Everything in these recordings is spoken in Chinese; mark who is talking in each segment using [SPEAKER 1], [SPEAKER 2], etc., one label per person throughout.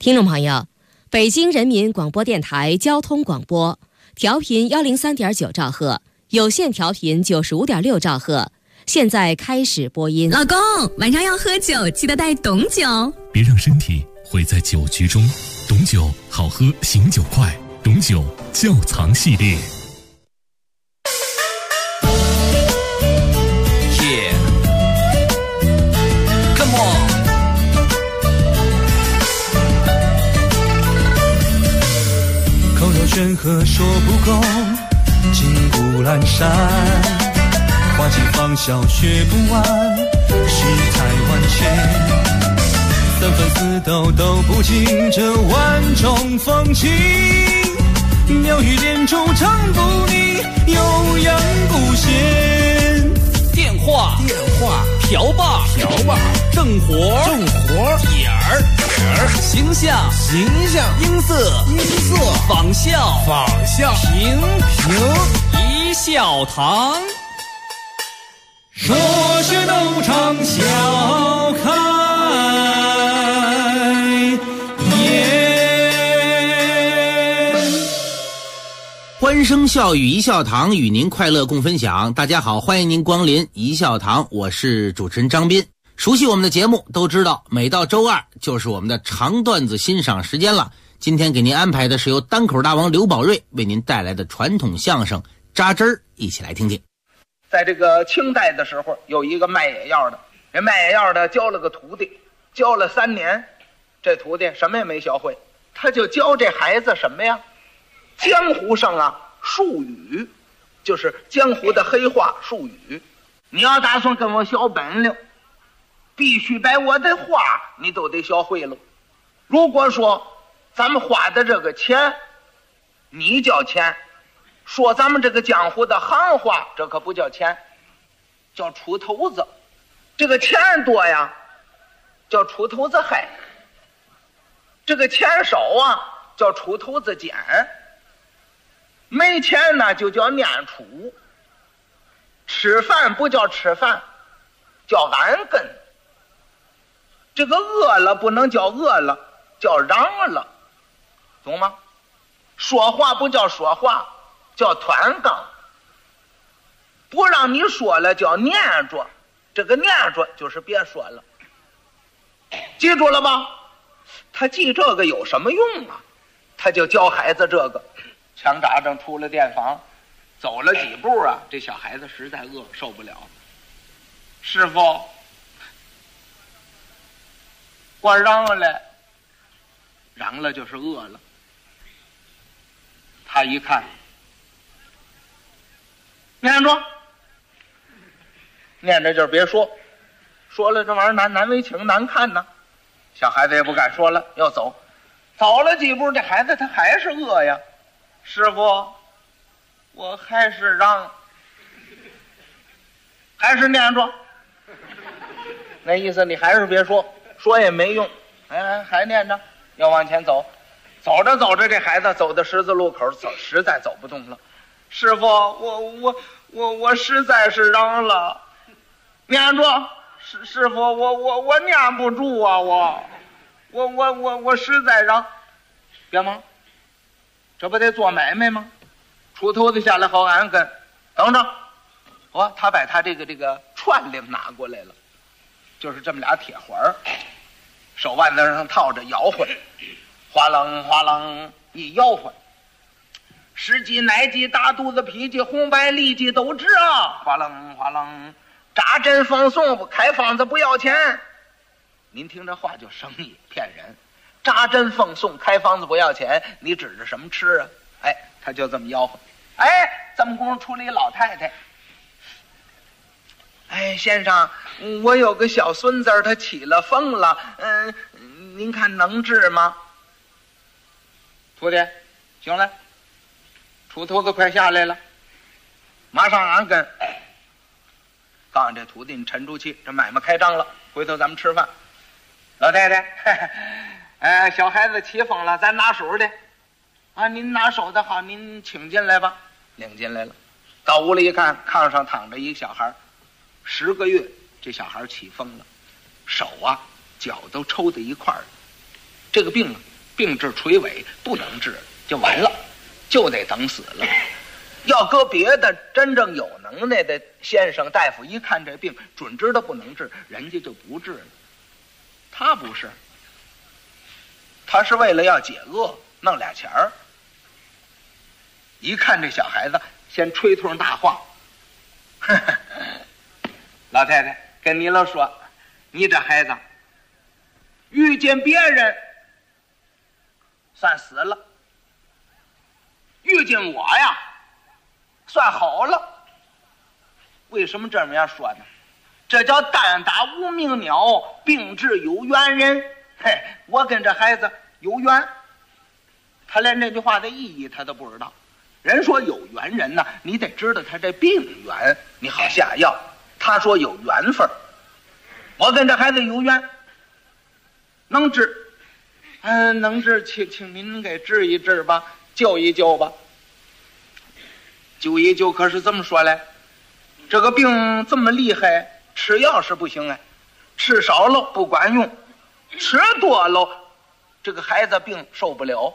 [SPEAKER 1] 听众朋友，北京人民广播电台交通广播，调频103.9兆赫，有线调频95.6兆赫，现在开始播音。
[SPEAKER 2] 老公，晚上要喝酒，记得带董酒，
[SPEAKER 3] 别让身体毁在酒局中。董酒好喝，醒酒快，董酒窖藏系列。
[SPEAKER 4] 口若悬河说不够，金谷阑珊，花季芳笑学不完，世态万千，三分四斗斗不尽这万种风情，妙语连珠唱不腻，悠扬不闲。
[SPEAKER 5] 电话瓢把正活点儿形象音色仿效平一笑堂，
[SPEAKER 4] 说学逗唱笑开颜。
[SPEAKER 6] 欢声笑语一笑堂，与您快乐共分享。大家好，欢迎您光临一笑堂，我是主持人张斌。熟悉我们的节目都知道，每到周二就是我们的长段子欣赏时间了。今天给您安排的是由单口大王刘宝瑞为您带来的传统相声扎针儿，一起来听听。
[SPEAKER 7] 在这个清代的时候，有一个卖野药的，这卖野药的教了个徒弟，教了3年，这徒弟什么也没学会，他就教这孩子什么呀？江湖上啊，术语，就是江湖的黑话术语。你要打算跟我学本领，必须把我的话你都得学会了。如果说咱们花的这个钱你交钱，说咱们这个江湖的行话，这可不叫钱，叫出头子。这个钱多呀，叫出头子嗨；这个钱少啊，叫出头子捡。没钱呢，就叫念出。吃饭不叫吃饭，叫安根。这个饿了不能叫饿了，叫嚷了，懂吗？说话不叫说话，叫团杠。不让你说了叫念着，这个念着就是别说了。记住了吧？他记这个有什么用啊？他就教孩子这个。强扎正出了店房，走了几步啊，这小孩子实在饿，受不了。师傅，我嚷了，嚷了就是饿了。他一看，念着，念着就是别说，说了这玩意儿难为情难看呢。小孩子也不敢说了，要走，走了几步，这孩子他还是饿呀。师傅，我还是嚷，还是念着，那意思你还是别说，说也没用。哎，还念着，要往前走，走着走着，这孩子走到十字路口，实在走不动了。师傅，我实在是嚷了，念着，师傅，我念不住啊，我实在嚷，别忙。这不得做买卖吗？出头子下来好安根，等着，他把他这个串铃拿过来了，就是这么俩铁环，手腕子上套着摇晃，哗啷哗啷一摇晃，十几奶几大肚子脾气红白痢疾都治啊，哗啷哗啷，扎针放送，开方子不要钱。您听这话就生意骗人。扎针奉送，开方子不要钱，你指着什么吃啊？哎，他就这么吆喝。哎，这么功夫出了一老太太。哎，先生，我有个小孙子，他起了风了，您看能治吗？徒弟，行了，出头子快下来了，马上安根。告诉这徒弟，你沉住气，这买卖开张了，回头咱们吃饭。老太太，小孩子起风了，咱拿手的啊，您拿手的好，您请进来吧。领进来了，到屋里一看，炕上躺着一个小孩，10个月，这小孩起风了，手啊脚都抽在一块儿，这个病啊病至垂危，不能治就完了，就得等死了。要搁别的真正有能耐的先生大夫，一看这病准知道不能治，人家就不治了。他不是，他是为了要解饿，弄俩钱儿。一看这小孩子，先吹通大话。老太太跟你老说，你这孩子遇见别人算死了，遇见我呀算好了。为什么这么样说呢？这叫单打无名鸟，并治有缘人。嘿，我跟这孩子有缘，他连这句话的意义他都不知道。人说有缘人呢，你得知道他这病缘，你好下药。他说有缘分，我跟这孩子有缘，能治，能治，请您给治一治吧，救一救吧。救一救，可是这么说来，这个病这么厉害，吃药是不行哎，吃少了不管用，吃多了，这个孩子病受不了。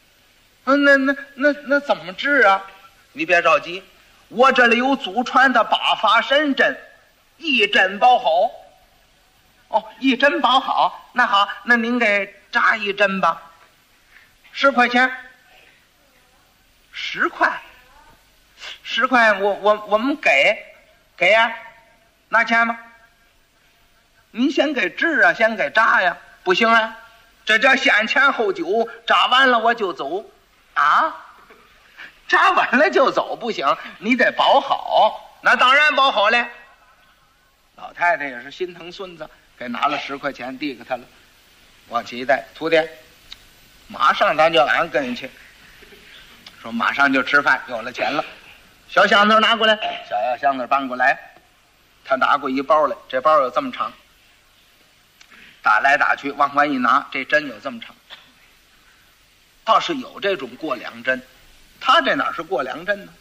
[SPEAKER 7] 那怎么治啊？你别着急，我这里有祖传的8法神针，一针包好。哦，一针包好，那好，那您给扎一针吧，10块钱。10块，10块，我们给呀，拿钱吗？您先给治啊，先给扎呀，不行啊，这叫先钱后酒，扎完了我就走啊，扎完了就走不行，你得包好。那当然包好了。老太太也是心疼孙子，给拿了10块钱递给他了，往起一带，徒弟，马上咱就俺跟去，说马上就吃饭，有了钱了。小箱子拿过来，小药箱子搬过来，他拿过一包来，这包有这么长，打来打去往外一拿，这针有这么长。倒是有这种过梁针，他这哪是过梁针呢？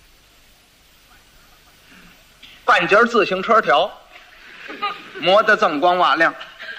[SPEAKER 7] 半截自行车条，磨得锃光瓦亮。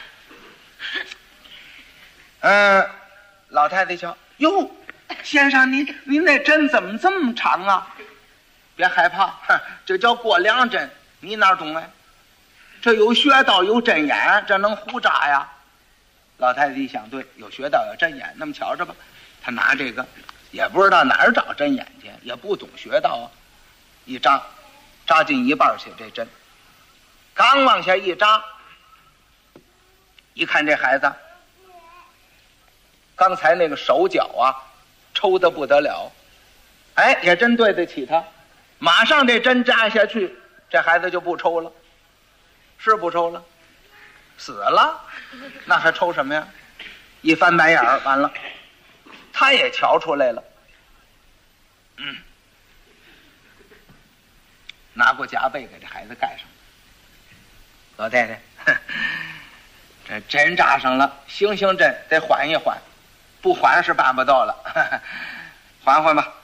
[SPEAKER 7] 老太太瞧，哟，先生，您那针怎么这么长啊？别害怕，这叫过梁针，你哪懂哎？这有穴道有针眼，这能胡扎呀？老太太一想，对，有穴道有针眼，那么瞧着吧。他拿这个，也不知道哪儿找针眼去，也不懂穴道啊。一扎，扎进一半去，这针刚往下一扎，一看这孩子，刚才那个手脚啊，抽得不得了，哎，也真对得起他。马上这针扎下去，这孩子就不抽了，是不抽了，死了，那还抽什么呀？一翻白眼儿，完了，他也瞧出来了，拿过夹被给这孩子盖上。老太太，这针扎上了，行针得缓一缓，不缓是办不到了，缓缓吧。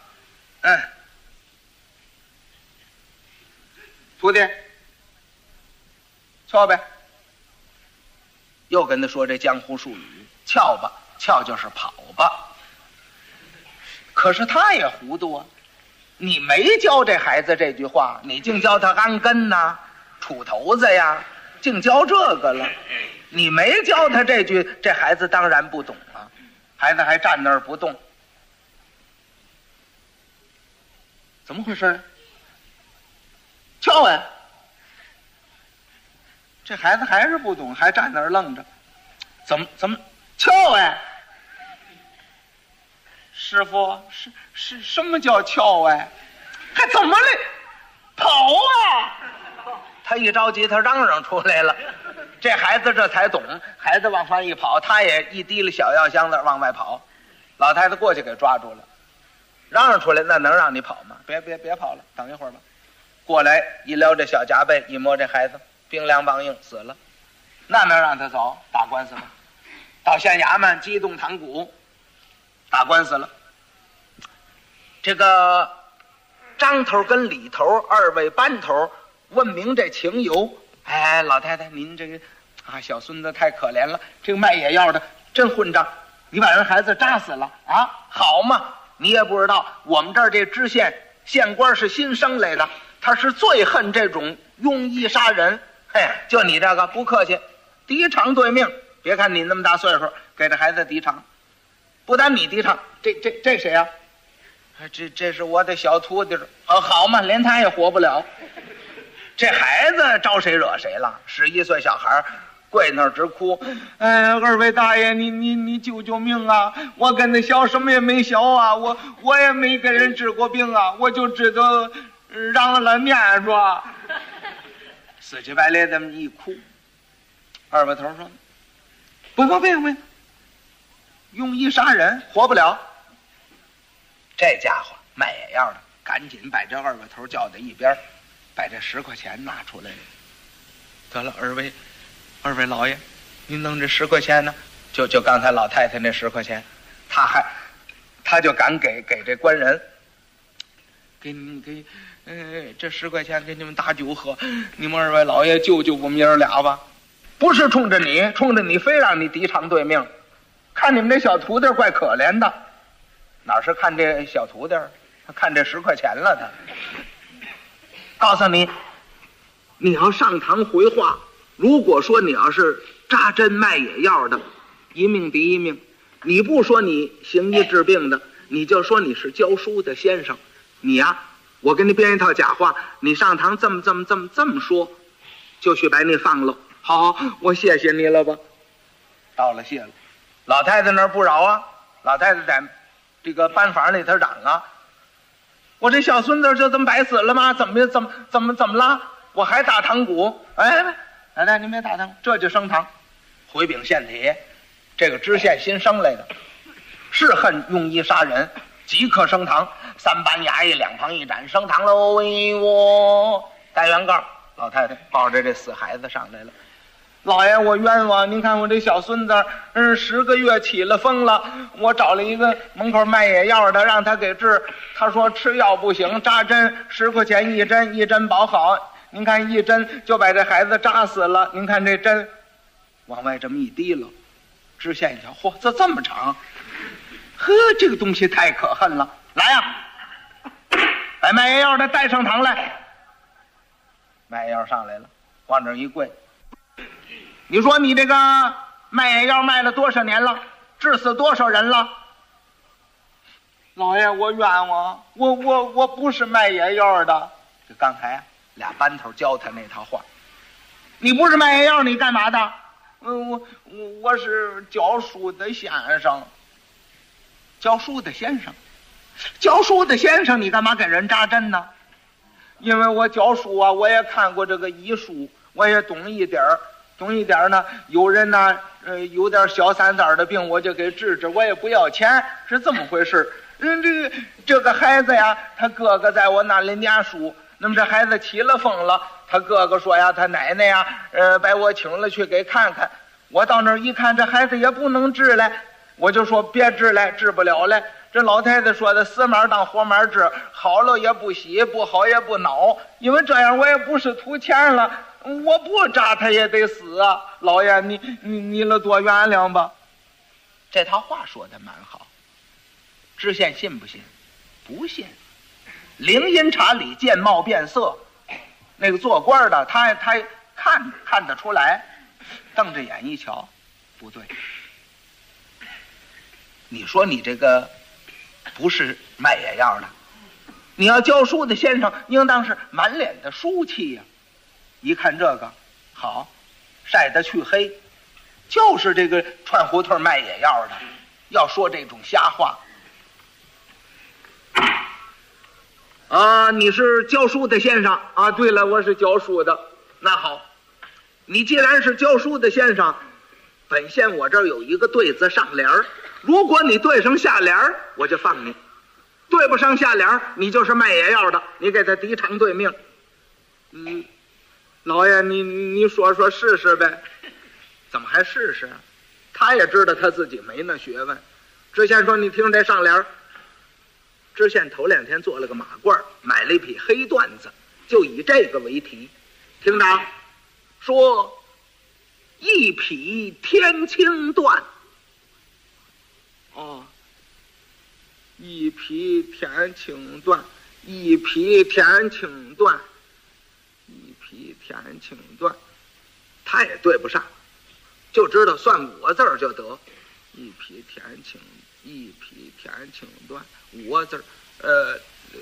[SPEAKER 7] 徒弟，翘呗。又跟他说这江湖术语，翘吧，翘就是跑吧。可是他也糊涂啊，你没教这孩子这句话，你净教他安根呐、杵头子呀，净教这个了。你没教他这句，这孩子当然不懂啊。孩子还站那儿不动，怎么回事？翘啊！这孩子还是不懂，还站那儿愣着，怎么翘哎？师傅，是什么叫翘哎？还怎么嘞？跑啊！他一着急，他嚷出来了。这孩子这才懂，孩子往上一跑，他也一提了小药箱子往外跑。老太太过去给抓住了，嚷出来，那能让你跑吗？别跑了，等一会儿吧。过来一撩这小夹被，一摸这孩子冰凉梆硬，死了，那能让他走？打官司吗？到县衙门激动堂鼓，打官司了。这个张头跟李头二位班头问明这情由。哎，老太太，您这个小孙子太可怜了，这个卖野药的真混账， 你把人孩子扎死了啊？好嘛，你也不知道，我们这儿这知县县官是新生来的，他是最恨这种庸医杀人。嘿，就你这个不客气，敌偿对命。别看你那么大岁数，给这孩子敌偿，不但你敌偿，这谁呀？这是我的小徒弟。好嘛，连他也活不了。这孩子招谁惹谁了？11岁小孩跪那儿直哭，二位大爷，你救救命啊！我跟那小什么也没小啊，我也没给人治过病啊，我就知道让了念着，死乞白赖这么一哭。二位头说：“不，庸医杀人活不了。”这家伙卖野药的，赶紧把这二位头叫到一边，把这10块钱拿出来了。得了，二位老爷，您弄这10块钱呢？就刚才老太太那10块钱，他就敢给这官人，给这10块钱给你们打酒喝，你们二位老爷救我们爷儿俩吧。不是冲着你非让你敌偿对命，看你们这小徒弟怪可怜的，哪是看这小徒弟，他看这10块钱了。他告诉你，你要上堂回话，如果说你要是扎针卖野药的，一命抵一命，你不说你行医治病的，你就说你是教书的先生，你呀，我给你编一套假话，你上堂这么说，就许把你放了。好，我谢谢你了吧。道了谢了。老太太那儿不饶啊，老太太在这个班房里头嚷啊，我这小孙子就这么白死了吗？怎么了？我还打堂鼓。哎，奶奶您别打堂，这就升堂，回禀县里，这个知县新升来的，是恨庸医杀人，即刻升堂，3班衙役2旁一斩，升堂喽！哎呦，带原告，老太太抱着这死孩子上来了。老爷，我冤枉！您看我这小孙子，10个月起了风了，我找了一个门口卖野药的，让他给治。他说吃药不行，扎针10块钱一针，一针保好。您看一针就把这孩子扎死了。您看这针往外这么一滴了，知县一瞧，嚯，这么长，呵，这个东西太可恨了。来呀，把卖野药的带上堂来。卖野药上来了，往这一跪。你说你这个卖野药卖了多少年了？治死多少人了？老爷，我冤枉，我不是卖野药的。就刚才俩班头教他那套话。你不是卖野药，你干嘛的？我是教书的先生。教书的先生，教书的先生，你干嘛给人扎针呢？因为我教书啊，我也看过这个医书，我也懂一点儿。懂一点呢，有人呢，有点小三子的病，我就给治治，我也不要钱，是这么回事。这个孩子呀，他哥哥在我那里念书，那么这孩子起了风了，他哥哥说呀，他奶奶呀，把我请了去给看看。我到那儿一看，这孩子也不能治来，我就说别治来，治不了来。这老太太说的，死马当活马治，好了也不喜，不好也不恼，因为这样我也不是图钱了。我不扎他也得死啊！老爷，你了多原谅吧。这套话说的蛮好，知县信不信？不信。灵阴查理，见貌变色，那个做官的他看得出来，瞪着眼一瞧，不对。你说你这个不是卖野药的，你要教书的先生，应当是满脸的书气呀。一看这个好，晒得去黑，就是这个串胡同卖野药的，要说这种瞎话啊！你是教书的先生啊？对了，我是教书的。那好，你既然是教书的先生，本县我这儿有一个对子上联儿，如果你对上下联儿，我就放你；对不上下联儿，你就是卖野药的，你给他敌偿对命。老爷，你说试试呗？怎么还试试？他也知道他自己没那学问。知县说：“你听这上联。”知县头2天做了个马褂，买了一匹黑缎子，就以这个为题。听着，说一匹天青缎， 哦，一匹天青缎，一匹天青缎，一匹天青缎，他也对不上，就知道算5个字儿就得。一匹天青，一匹天青缎，5个字儿。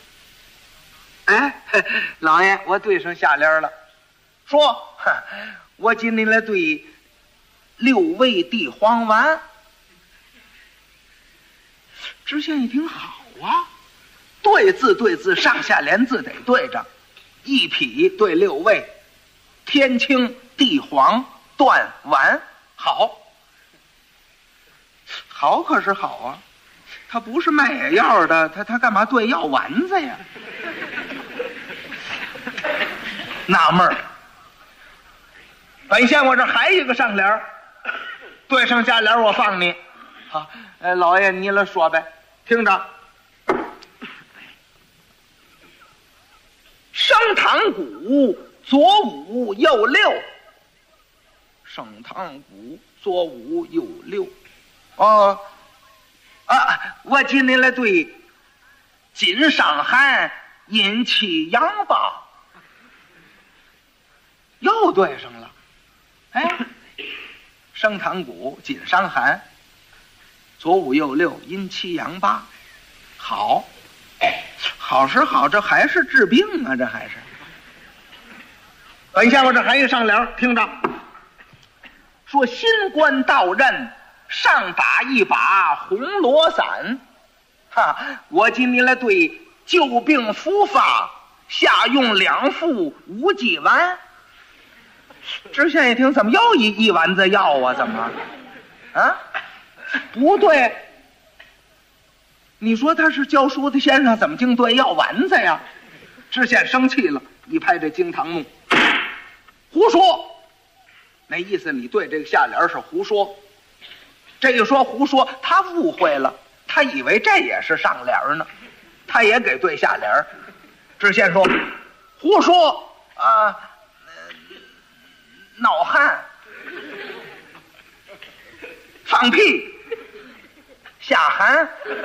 [SPEAKER 7] 哎，老爷，我对上下联了。说，我今天来对6味地黄丸。知县一听，好啊，对字，上下联字得对着。一匹对6味，天青地黄缎丸，好可是好啊，他不是卖野药的，他干嘛对药丸子呀？纳闷儿。本县我这还一个上联，对上下联我放你。好，老爷你来说呗，听着。升堂鼓左5右6，升堂鼓左5右6。我今天来对金伤寒阴气阳吧，又对上了。哎，升堂鼓金伤寒，左5右6，阴气阳吧，好是好，这还是治病啊，这还是。本县我这还一上联，听着，说新官到任，上打一把红罗伞，我今天来对旧病复发，下用2副无忌丸。知县一听，怎么又一丸子药啊？怎么？不对，你说他是教书的先生，怎么净对药丸子呀？知县生气了，一拍这惊堂木，胡说！那意思你对这个下联是胡说。这一说胡说，他误会了，他以为这也是上联呢，他也给对下联。知县说：“胡说啊！闹汗，放屁，下寒，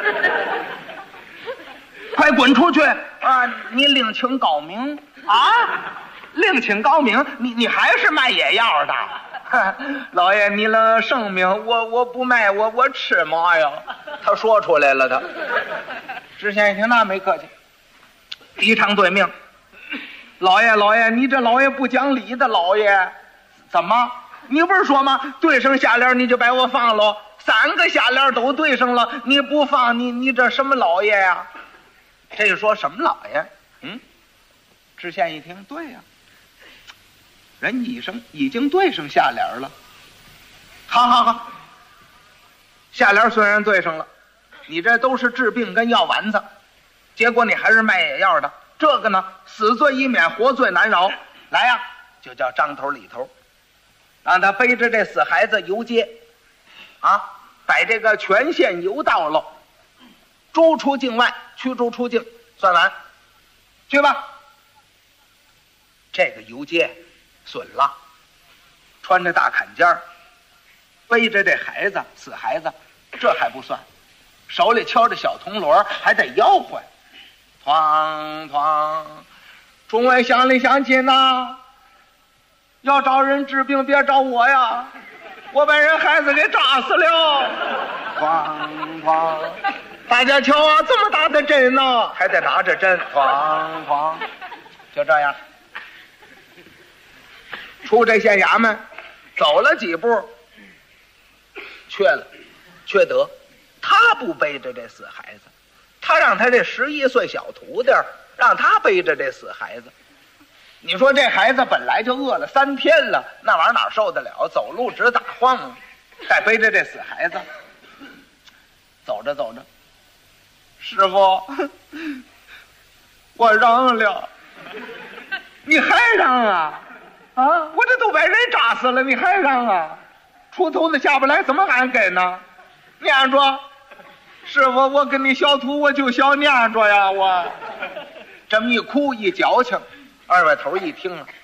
[SPEAKER 7] 快滚出去啊！你另请高明啊！另请高明，你还是卖野药的？老爷，你了圣命，我不卖，我吃嘛呀？他说出来了，他。知县一听，那没客气，一场对命。老爷，你这老爷不讲理的，老爷。怎么？你不是说吗？对上下联你就把我放了，3个下联都对上了，你不放你这什么老爷呀？这就说什么老爷？知县一听，对呀，人已经对上下联了。好，下联虽然对上了，你这都是治病跟药丸子，结果你还是卖野药的，这个呢，死罪已免，活罪难饶。来呀，就叫张头李头。让他背着这死孩子游街，把这个全县游到了，逐出境外，驱逐出境，算完，去吧。这个游街损了，穿着大坎肩儿，背着这孩子，死孩子，这还不算，手里敲着小铜锣，还得吆喝，哐哐，众位乡里乡亲呐。要找人治病，别找我呀！我把人孩子给炸死了！哐哐，大家瞧啊，这么大的针呢，还得拿着针，哐哐，就这样。出这县衙门，走了几步，缺德，他不背着这死孩子，他让他这11岁小徒弟让他背着这死孩子。你说这孩子本来就饿了3天了，那玩意儿哪受得了？走路直打晃啊，再背着这死孩子，走着，师傅，我让了，你还让啊？我这都把人炸死了，你还让啊？出头子下不来，怎么还给呢？念着，师傅，我跟你小徒，我就小念着呀，我这么一哭一矫情。二外头一听啊，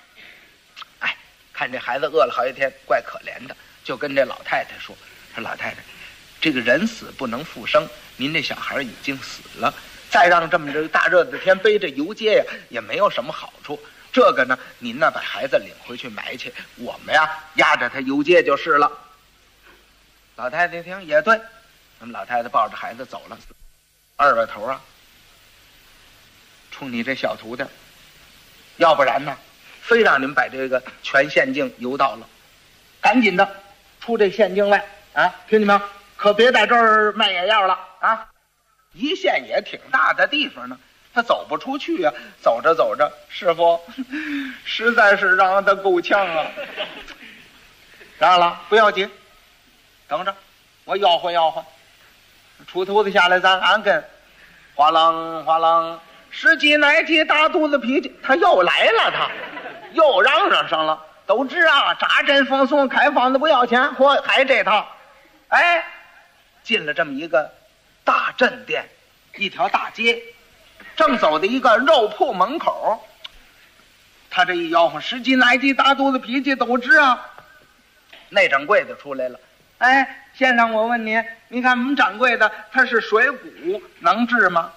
[SPEAKER 7] 看这孩子饿了好几天，怪可怜的，就跟这老太太说：“老太太， 这个人死不能复生，您这小孩已经死了，再让这么这个大热的天背着游街呀，也没有什么好处。这个呢，您呢把孩子领回去埋去，我们呀压着他游街就是了。老太太一听也对，那么老太太抱着孩子走了。二把头啊，冲你这小徒弟，要不然呢，非让你们把这个全县境游到了，赶紧的出这县境外啊！听见没有？可别在这儿卖野药了啊！一县也挺大的地方呢，他走不出去啊。走着走着，师傅实在是让他够呛啊。让了不要紧，等着，我吆喝吆喝。出头子下来，咱按跟，哗啷哗啷，十几来几大肚子脾气，他又来了，他又嚷嚷上了。都知啊，扎针放送开方子不要钱，嚯，还这套。哎，进了这么一个大镇店，一条大街，正走到一个肉铺门口，他这一吆喝，十几来几大肚子脾气都知啊。那掌柜的出来了，哎，先生，我问你，你看我们掌柜的他是水谷，能治吗？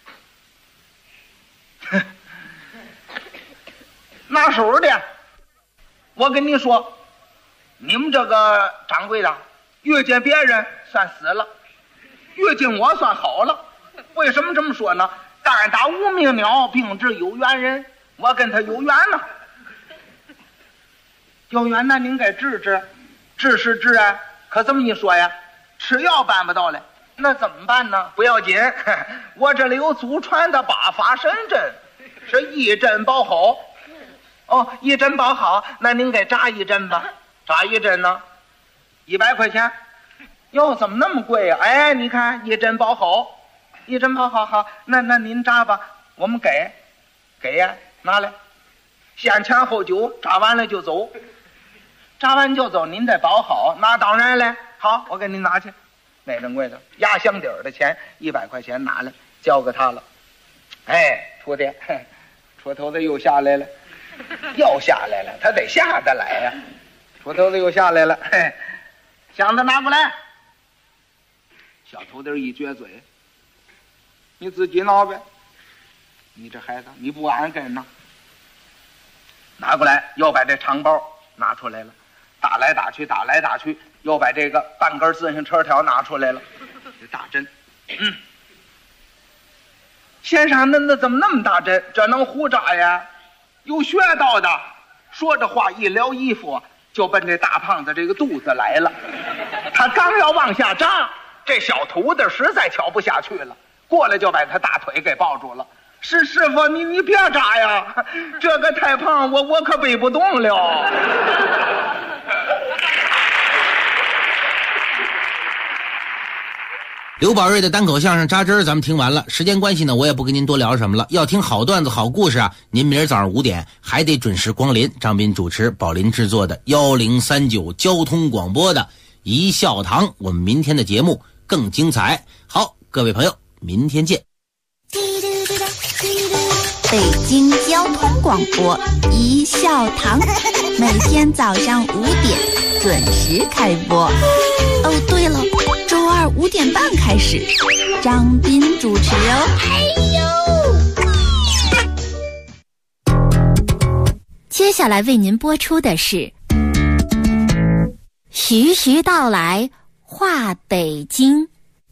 [SPEAKER 7] 拿手的，我跟你说，你们这个掌柜的遇见别人算死了，遇见我算好了。为什么这么说呢？单打无名鸟，并治有缘人，我跟他有缘呢。有缘呢，您该治治，治是治啊，可这么一说呀，吃药办不到了，那怎么办呢？不要紧，我这里有祖传的8法神针，是一针保好。哦，一针保好，那您给扎一针吧。扎一针呢，100块钱。哟，怎么那么贵呀？哎，你看一针保好，一针保好，好，那您扎吧，我们给呀，拿来，先钱后酒，扎完了就走。扎完就走，您得保好，那当然了。好，我给您拿去。那掌柜的压箱底儿的钱100块钱拿来，交给他了。哎，徒弟，出头子又下来了，又下来了，他得下得来呀。出头子又下来了，嘿，箱子拿过来。小徒弟一撅嘴，你自己挠呗。你这孩子，你不按跟呢？拿过来，又把这长包拿出来了。打来打去，打来打去，又把这个半根自行车条拿出来了。这大针，先生，那怎么那么大针？这能胡扎呀？有学道的。说着话，一撩衣服就奔这大胖子这个肚子来了。他刚要往下扎，这小徒弟实在瞧不下去了，过来就把他大腿给抱住了。师傅，你别扎呀，这个太胖，我可背不动了。
[SPEAKER 6] 刘宝瑞的单口相声扎针咱们听完了，时间关系呢，我也不跟您多聊什么了。要听好段子好故事啊，您明儿早上5点还得准时光临张斌主持，宝林制作的1039交通广播的一笑堂。我们明天的节目更精彩。好，各位朋友，明天见。
[SPEAKER 8] 北京交通广播一笑堂，每天早上5点准时开播。哦，对了，周二5点半开始，张斌主持哦。接下来为您播出的是徐徐道来话北京。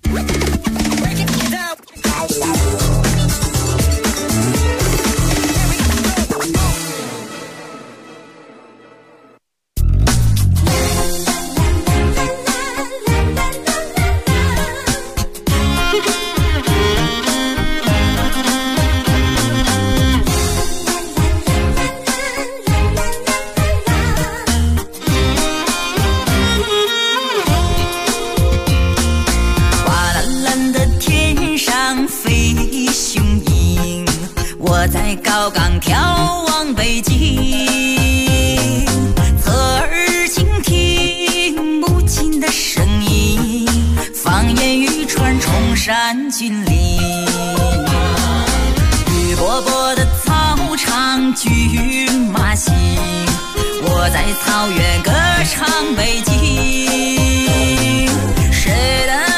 [SPEAKER 2] 我在高岗眺望北京，侧耳倾听母亲的声音，放眼欲穿崇山峻岭。绿波波的草场，骏马行，我在草原歌唱北京。谁的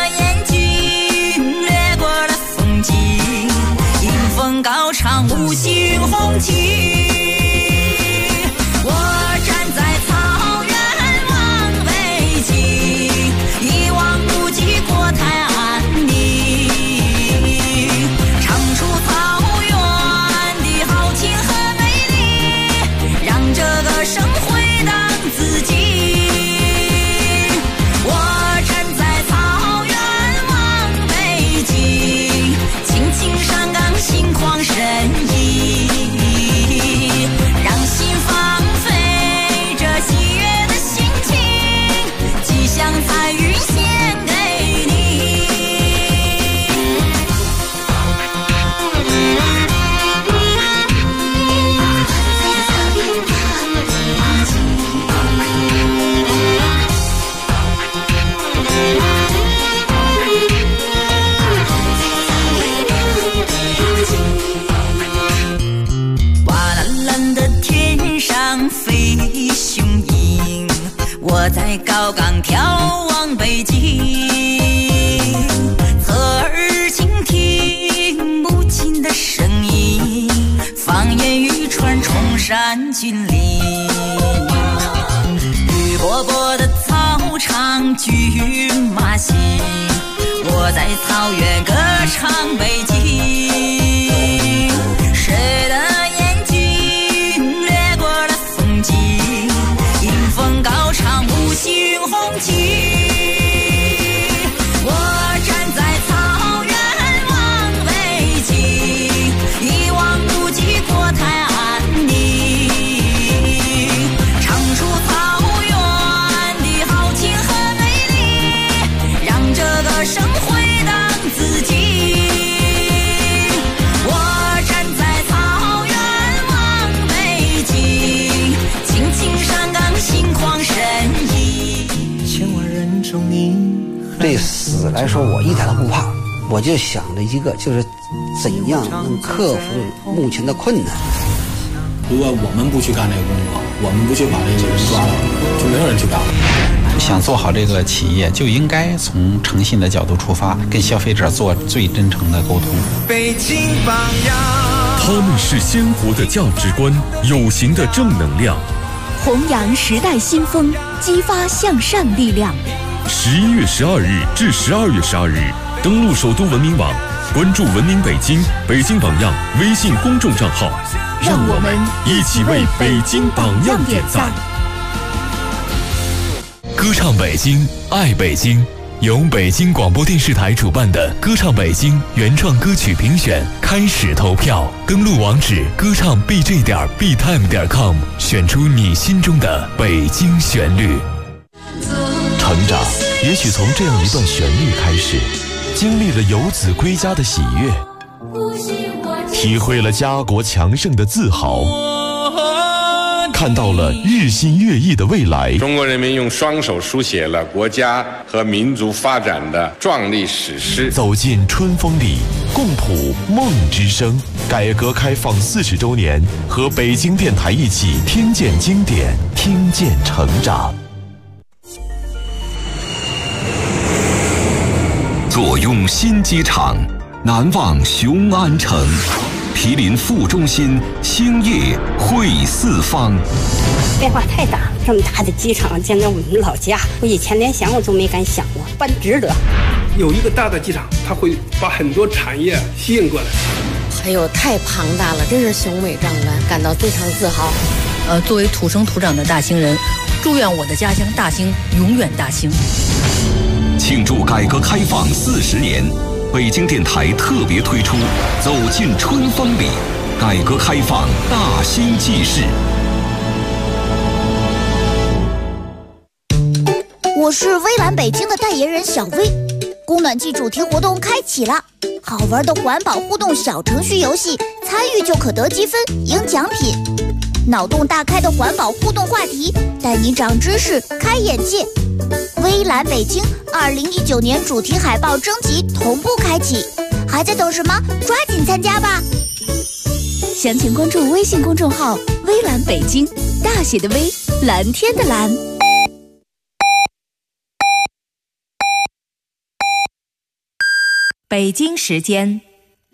[SPEAKER 2] 我在高岗眺望北京，侧耳倾听母亲的声音，方言语传崇山峻岭。绿波波的草场骏马行，我在草原歌唱北京。谁的眼睛掠过了风景，迎风高唱五星红旗。我站在草原望北京，一望无际国泰安宁，唱出草原的豪情和美丽，让这个生回荡自己。我站在草原望北京，青青山岗心旷神怡。
[SPEAKER 9] 千万人中你。对死来说，我一点都不怕，我就想着一个，就是怎样能克服目前的困难。
[SPEAKER 10] 如果我们不去干这个工作，我们不去把这个人抓到，就没有人去干了。
[SPEAKER 11] 想做好这个企业，就应该从诚信的角度出发，跟消费者做最真诚的沟通。
[SPEAKER 4] 北京榜样，
[SPEAKER 3] 他们是鲜活的价值观，有形的正能量，
[SPEAKER 8] 弘扬时代新风，激发向善力量。
[SPEAKER 3] 11月12日至12月12日，登录首都文明网，关注文明北京、北京榜样微信公众账号，
[SPEAKER 8] 让我们
[SPEAKER 3] 一起为北京榜样点赞。歌唱北京，爱北京，由北京广播电视台主办的歌唱北京原创歌曲评选开始投票，登录网址歌唱 bj.btime.com， 选出你心中的北京旋律。成长也许从这样一段旋律开始，经历了游子归家的喜悦，体会了家国强盛的自豪，看到了日新月异的未来。
[SPEAKER 12] 中国人民用双手书写了国家和民族发展的壮丽史诗。
[SPEAKER 3] 走进春风里，共谱梦之声。改革开放40周年，和北京电台一起听见经典，听见成长。
[SPEAKER 13] 坐拥新机场，难忘雄安城。毗邻副中心，兴业汇四方。
[SPEAKER 14] 变化太大，这么大的机场建在我们老家，我以前连想我都没敢想过，办值得。
[SPEAKER 15] 有一个大的机场，它会把很多产业吸引过来。
[SPEAKER 16] 哎呦，太庞大了，真是雄伟壮观，感到非常自豪。
[SPEAKER 17] 作为土生土长的大兴人，祝愿我的家乡大兴永远大兴。
[SPEAKER 13] 庆祝改革开放40年，北京电台特别推出《走进春风里》，改革开放大兴纪事。
[SPEAKER 18] 我是微蓝北京的代言人小薇，供暖季主题活动开启了，好玩的环保互动小程序游戏，参与就可得积分赢奖品。脑洞大开的环保互动话题，带你长知识开眼界。微蓝北京2019年主题海报征集同步开启，还在等什么？抓紧参加吧！
[SPEAKER 8] 详情关注微信公众号微蓝北京，大写的微，蓝天的蓝。
[SPEAKER 1] 北京时间